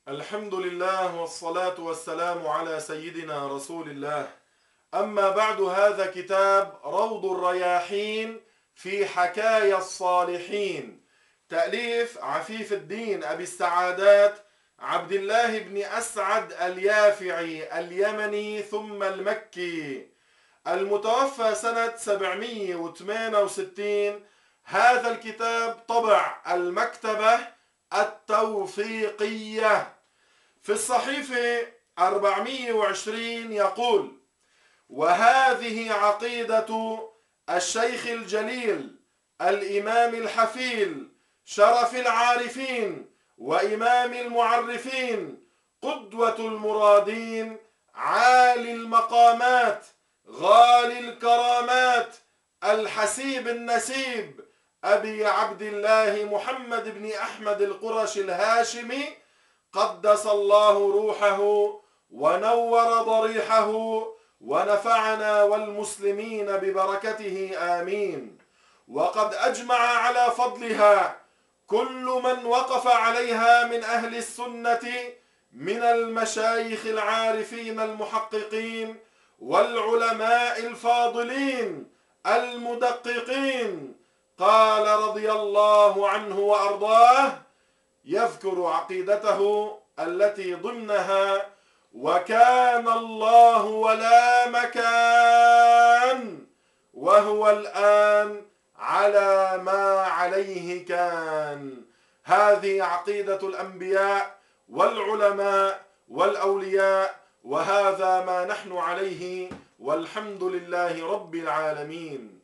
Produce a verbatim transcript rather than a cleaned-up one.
الحمد لله والصلاة والسلام على سيدنا رسول الله. أما بعد، هذا كتاب روض الرياحين في حكايا الصالحين، تأليف عفيف الدين أبي السعادات عبد الله بن أسعد اليافعي اليمني ثم المكي، المتوفى سنة سبعمئة وثمانية وستين. هذا الكتاب طبع المكتبة التوفيقية. في الصحيفة أربعمئة وعشرين يقول: وهذه عقيدة الشيخ الجليل الإمام الحفيل شرف العارفين وإمام المعرفين قدوة المرادين عالي المقامات غالي الكرامات الحسيب النسيب أبي عبد الله محمد بن أحمد القرشي الهاشمي، قدس الله روحه ونور ضريحه ونفعنا والمسلمين ببركته آمين. وقد أجمع على فضلها كل من وقف عليها من أهل السنة من المشايخ العارفين المحققين والعلماء الفاضلين المدققين. قال رضي الله عنه وأرضاه، يذكر عقيدته التي ضمنها: وكان الله ولا مكان وهو الآن على ما عليه كان. هذه عقيدة الأنبياء والعلماء والأولياء، وهذا ما نحن عليه، والحمد لله رب العالمين.